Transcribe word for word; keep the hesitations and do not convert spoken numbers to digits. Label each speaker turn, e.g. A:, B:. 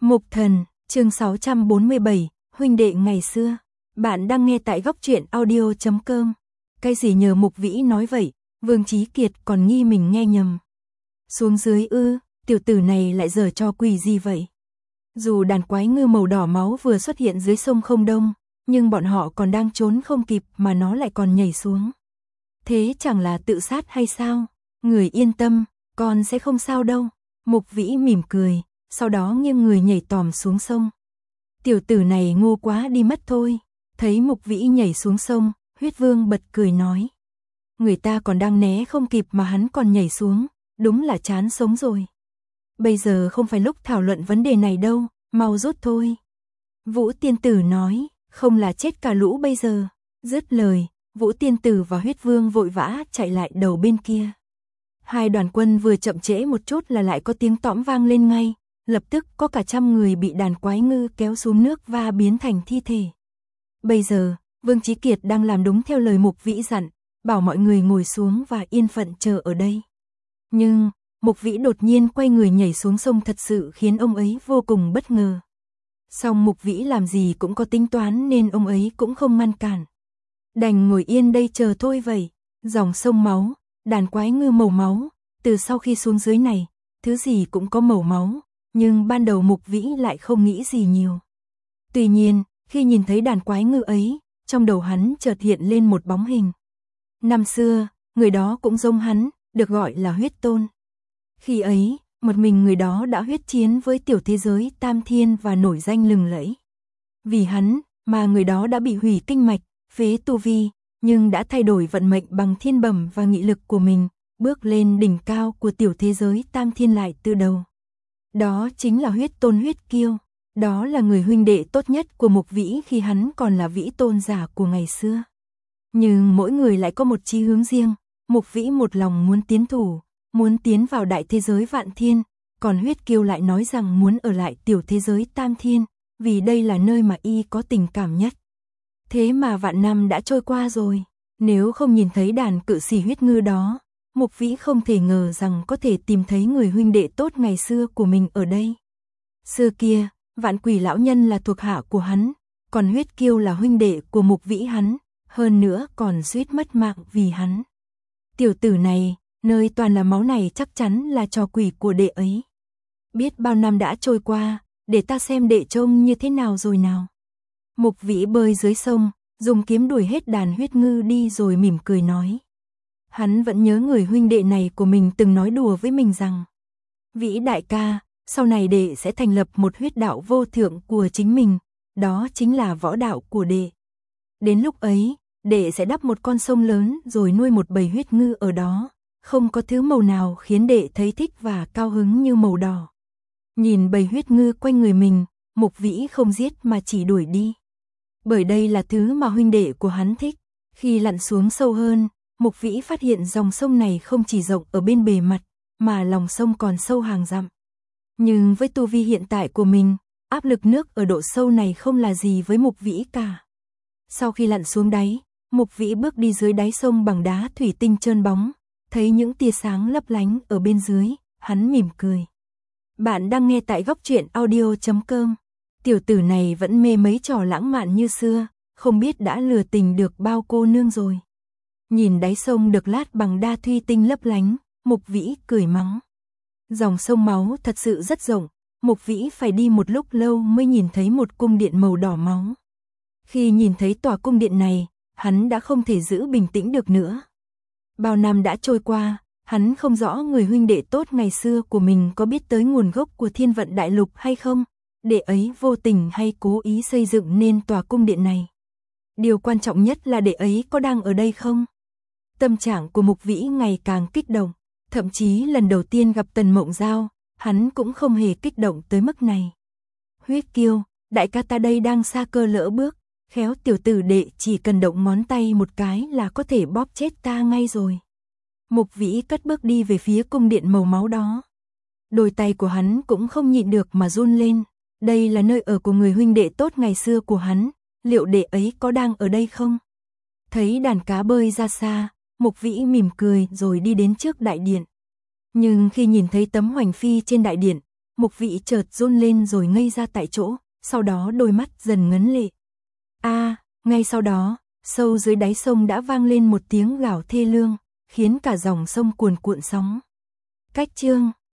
A: Mục Thần, chương sáu trăm bốn mươi bảy, huynh đệ ngày xưa. Bạn đang nghe tại góc truyện audio chấm com. Cái gì nhờ Mục Vĩ nói vậy, Vương Chí Kiệt còn nghi mình nghe nhầm. Xuống dưới ư, tiểu tử này lại giở trò quỷ gì vậy? Dù đàn quái ngư màu đỏ máu vừa xuất hiện dưới sông không đông, nhưng bọn họ còn đang trốn không kịp mà nó lại còn nhảy xuống. Thế chẳng là tự sát hay sao? Người yên tâm, con sẽ không sao đâu. Mục Vĩ mỉm cười, sau đó nghiêng người nhảy tòm xuống sông. Tiểu tử này ngu quá đi mất thôi. Thấy Mục Vĩ nhảy xuống sông, Huyết Vương bật cười nói. Người ta còn đang né không kịp mà hắn còn nhảy xuống, đúng là chán sống rồi. Bây giờ không phải lúc thảo luận vấn đề này đâu, mau rút thôi. Vũ Tiên Tử nói, không là chết cả lũ bây giờ. Dứt lời, Vũ Tiên Tử và Huyết Vương vội vã chạy lại đầu bên kia. Hai đoàn quân vừa chậm trễ một chút là lại có tiếng tõm vang lên ngay, lập tức có cả trăm người bị đàn quái ngư kéo xuống nước và biến thành thi thể. Bây giờ, Vương Chí Kiệt đang làm đúng theo lời Mục Vĩ dặn, bảo mọi người ngồi xuống và yên phận chờ ở đây. Nhưng, Mục Vĩ đột nhiên quay người nhảy xuống sông thật sự khiến ông ấy vô cùng bất ngờ. Song Mục Vĩ làm gì cũng có tính toán nên ông ấy cũng không ngăn cản. Đành ngồi yên đây chờ thôi vậy. Dòng sông máu, đàn quái ngư màu máu, từ sau khi xuống dưới này, thứ gì cũng có màu máu, nhưng ban đầu Mục Vĩ lại không nghĩ gì nhiều. Tuy nhiên, khi nhìn thấy đàn quái ngư ấy, trong đầu hắn chợt hiện lên một bóng hình. Năm xưa, người đó cũng giống hắn, được gọi là Huyết Tôn. Khi ấy, một mình người đó đã huyết chiến với tiểu thế giới Tam Thiên và nổi danh lừng lẫy. Vì hắn, mà người đó đã bị hủy kinh mạch, phế tu vi, nhưng đã thay đổi vận mệnh bằng thiên bẩm và nghị lực của mình, bước lên đỉnh cao của tiểu thế giới Tam Thiên lại từ đầu. Đó chính là Huyết Tôn Huyết Kiêu, đó là người huynh đệ tốt nhất của Mục Vĩ khi hắn còn là Vĩ Tôn giả của ngày xưa. Nhưng mỗi người lại có một chí hướng riêng, Mục Vĩ một lòng muốn tiến thủ, muốn tiến vào đại thế giới Vạn Thiên, còn Huyết Kiêu lại nói rằng muốn ở lại tiểu thế giới Tam Thiên, vì đây là nơi mà y có tình cảm nhất. Thế mà vạn năm đã trôi qua rồi, nếu không nhìn thấy đàn cự xỉ huyết ngư đó, Mục Vĩ không thể ngờ rằng có thể tìm thấy người huynh đệ tốt ngày xưa của mình ở đây. Xưa kia, Vạn Quỷ lão nhân là thuộc hạ của hắn, còn Huyết Kiêu là huynh đệ của Mục Vĩ hắn, hơn nữa còn suýt mất mạng vì hắn. Tiểu tử này, nơi toàn là máu này chắc chắn là trò quỷ của đệ ấy. Biết bao năm đã trôi qua, để ta xem đệ trông như thế nào rồi nào. Mục Vĩ bơi dưới sông, dùng kiếm đuổi hết đàn huyết ngư đi rồi mỉm cười nói. Hắn vẫn nhớ người huynh đệ này của mình từng nói đùa với mình rằng, Vĩ đại ca, sau này đệ sẽ thành lập một huyết đạo vô thượng của chính mình, đó chính là võ đạo của đệ. Đến lúc ấy, đệ sẽ đắp một con sông lớn rồi nuôi một bầy huyết ngư ở đó, không có thứ màu nào khiến đệ thấy thích và cao hứng như màu đỏ. Nhìn bầy huyết ngư quanh người mình, Mục Vĩ không giết mà chỉ đuổi đi. Bởi đây là thứ mà huynh đệ của hắn thích. Khi lặn xuống sâu hơn, Mục Vĩ phát hiện dòng sông này không chỉ rộng ở bên bề mặt, mà lòng sông còn sâu hàng dặm. Nhưng với tu vi hiện tại của mình, áp lực nước ở độ sâu này không là gì với Mục Vĩ cả. Sau khi lặn xuống đáy, Mục Vĩ bước đi dưới đáy sông bằng đá thủy tinh trơn bóng, thấy những tia sáng lấp lánh ở bên dưới, hắn mỉm cười. Bạn đang nghe tại góc truyện audio chấm com. Tiểu tử này vẫn mê mấy trò lãng mạn như xưa, không biết đã lừa tình được bao cô nương rồi. Nhìn đáy sông được lát bằng đá thủy tinh lấp lánh, Mục Vĩ cười mắng. Dòng sông máu thật sự rất rộng, Mục Vĩ phải đi một lúc lâu mới nhìn thấy một cung điện màu đỏ máu. Khi nhìn thấy tòa cung điện này, hắn đã không thể giữ bình tĩnh được nữa. Bao năm đã trôi qua, hắn không rõ người huynh đệ tốt ngày xưa của mình có biết tới nguồn gốc của Thiên Vận Đại Lục hay không, đệ ấy vô tình hay cố ý xây dựng nên tòa cung điện này. Điều quan trọng nhất là đệ ấy có đang ở đây không? Tâm trạng của Mục Vĩ ngày càng kích động, thậm chí lần đầu tiên gặp Tần Mộng Giao, hắn cũng không hề kích động tới mức này. Huyết Kiêu, đại ca ta đây đang xa cơ lỡ bước, khéo tiểu tử đệ chỉ cần động ngón tay một cái là có thể bóp chết ta ngay rồi. Mục Vĩ cất bước đi về phía cung điện màu máu đó. Đôi tay của hắn cũng không nhịn được mà run lên. Đây là nơi ở của người huynh đệ tốt ngày xưa của hắn, liệu đệ ấy có đang ở đây không? Thấy đàn cá bơi ra xa, Mục Vĩ mỉm cười rồi đi đến trước đại điện. Nhưng khi nhìn thấy tấm hoành phi trên đại điện, Mục Vĩ chợt run lên rồi ngây ra tại chỗ, sau đó đôi mắt dần ngấn lệ. A, à, ngay sau đó, sâu dưới đáy sông đã vang lên một tiếng gào thê lương, khiến cả dòng sông cuồn cuộn sóng. Cách chương